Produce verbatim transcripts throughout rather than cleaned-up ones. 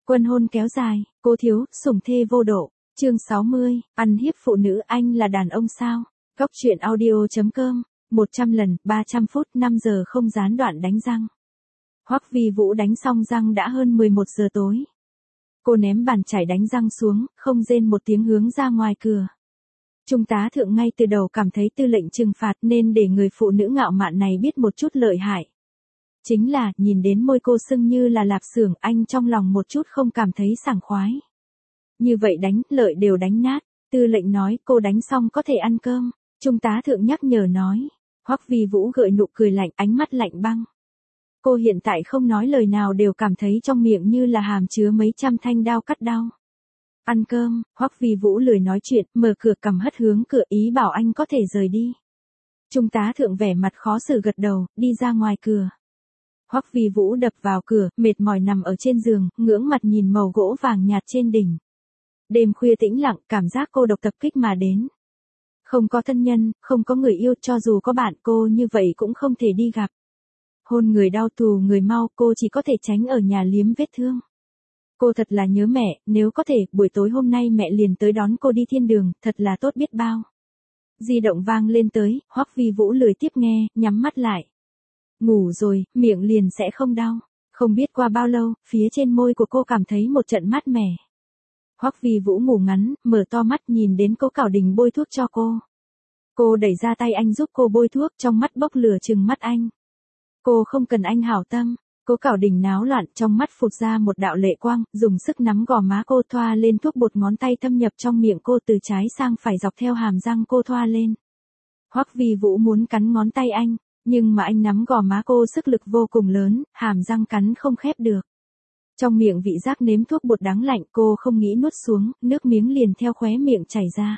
Quân hôn kéo dài, cố thiếu, sủng thê vô độ. Chương sáu mươi, ăn hiếp phụ nữ, anh là đàn ông sao? Góc truyện audio chấm com, một trăm lần, ba trăm phút, năm giờ không gián đoạn đánh răng. Hoắc Vi Vũ đánh xong răng đã hơn mười một giờ tối. Cô ném bàn chải đánh răng xuống, không rên một tiếng hướng ra ngoài cửa. Trung tá thượng ngay từ đầu cảm thấy tư lệnh trừng phạt nên để người phụ nữ ngạo mạn này biết một chút lợi hại. Chính là, nhìn đến môi cô sưng như là lạp xưởng, anh trong lòng một chút không cảm thấy sảng khoái. Như vậy đánh, lợi đều đánh nát. Tư lệnh nói, cô đánh xong có thể ăn cơm. Trung tá thượng nhắc nhở nói. Hoắc Vi Vũ gợi nụ cười lạnh, ánh mắt lạnh băng. Cô hiện tại không nói lời nào đều cảm thấy trong miệng như là hàm chứa mấy trăm thanh đao cắt đau. Ăn cơm, Hoắc Vi Vũ lười nói chuyện, mở cửa cầm hất hướng cửa, ý bảo anh có thể rời đi. Trung tá thượng vẻ mặt khó xử gật đầu, đi ra ngoài cửa. Hoắc Vi Vũ đập vào cửa, mệt mỏi nằm ở trên giường, ngưỡng mặt nhìn màu gỗ vàng nhạt trên đỉnh. Đêm khuya tĩnh lặng, cảm giác cô độc tập kích mà đến. Không có thân nhân, không có người yêu, cho dù có bạn cô như vậy cũng không thể đi gặp. Hôn người đau tù người mau, cô chỉ có thể tránh ở nhà liếm vết thương. Cô thật là nhớ mẹ, nếu có thể, buổi tối hôm nay mẹ liền tới đón cô đi thiên đường, thật là tốt biết bao. Di động vang lên tới, Hoắc Vi Vũ lười tiếp nghe, nhắm mắt lại. Ngủ rồi, miệng liền sẽ không đau. Không biết qua bao lâu, phía trên môi của cô cảm thấy một trận mát mẻ. Hoắc Vi Vũ ngủ ngắn, mở to mắt nhìn đến Cố Cảo Đình bôi thuốc cho cô. Cô đẩy ra tay anh giúp cô bôi thuốc, trong mắt bốc lửa trừng mắt anh. Cô không cần anh hảo tâm. Cố Cảo Đình náo loạn, trong mắt phụt ra một đạo lệ quang, dùng sức nắm gò má cô, thoa lên thuốc bột, ngón tay thâm nhập trong miệng cô từ trái sang phải dọc theo hàm răng cô thoa lên. Hoắc Vi Vũ muốn cắn ngón tay anh, nhưng mà anh nắm gò má cô sức lực vô cùng lớn, hàm răng cắn không khép được. Trong miệng vị giác nếm thuốc bột đắng lạnh, cô không nghĩ nuốt xuống, nước miếng liền theo khóe miệng chảy ra.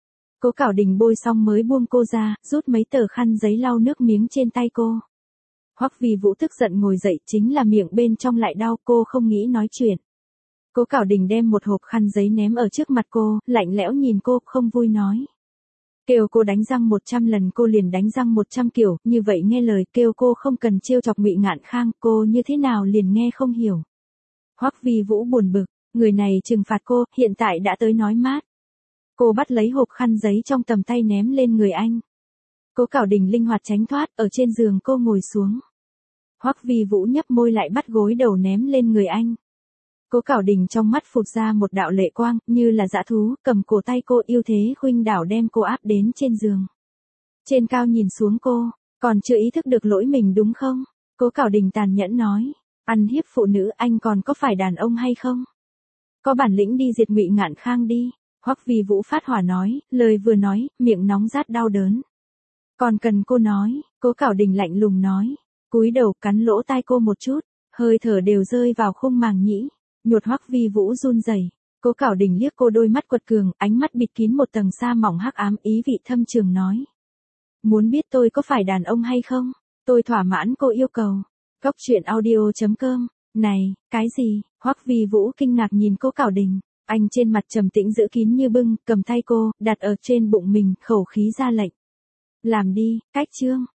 Cố Cảo Đình bôi xong mới buông cô ra, rút mấy tờ khăn giấy lau nước miếng trên tay cô. Hoắc Vi Vũ tức giận ngồi dậy, chính là miệng bên trong lại đau, cô không nghĩ nói chuyện. Cố Cảo Đình đem một hộp khăn giấy ném ở trước mặt cô, lạnh lẽo nhìn cô, không vui nói. Kêu cô đánh răng một trăm lần cô liền đánh răng một trăm kiểu, như vậy nghe lời, kêu cô không cần trêu chọc Ngụy Ngạn Khang, cô như thế nào liền nghe không hiểu. Hoắc Vi Vũ buồn bực, người này trừng phạt cô, hiện tại đã tới nói mát. Cô bắt lấy hộp khăn giấy trong tầm tay ném lên người anh. Cố Cảo Đình linh hoạt tránh thoát, ở trên giường cô ngồi xuống. Hoắc Vi Vũ nhấp môi lại bắt gối đầu ném lên người anh. Cố Cảo Đình trong mắt phụt ra một đạo lệ quang, như là dã thú, cầm cổ tay cô yêu thế khuynh đảo đem cô áp đến trên giường. Trên cao nhìn xuống cô, còn chưa ý thức được lỗi mình đúng không? Cố Cảo Đình tàn nhẫn nói, ăn hiếp phụ nữ, anh còn có phải đàn ông hay không? Có bản lĩnh đi diệt Ngụy Ngạn Khang đi. Hoắc Vi Vũ phát hỏa nói, lời vừa nói, miệng nóng rát đau đớn. Còn cần cô nói, Cố Cảo Đình lạnh lùng nói, cúi đầu cắn lỗ tai cô một chút, hơi thở đều rơi vào khung màng nhĩ. Nhột Hoắc Vi Vũ run rẩy. Cố Cảo Đình liếc cô đôi mắt quật cường, ánh mắt bịt kín một tầng sa mỏng hắc ám, ý vị thâm trường nói. Muốn biết tôi có phải đàn ông hay không? Tôi thỏa mãn cô yêu cầu. Góc truyện audio chấm com. Này, cái gì? Hoắc Vi Vũ kinh ngạc nhìn Cố Cảo Đình. Anh trên mặt trầm tĩnh giữ kín như bưng, cầm tay cô, đặt ở trên bụng mình, khẩu khí ra lệnh. Làm đi, cách chương.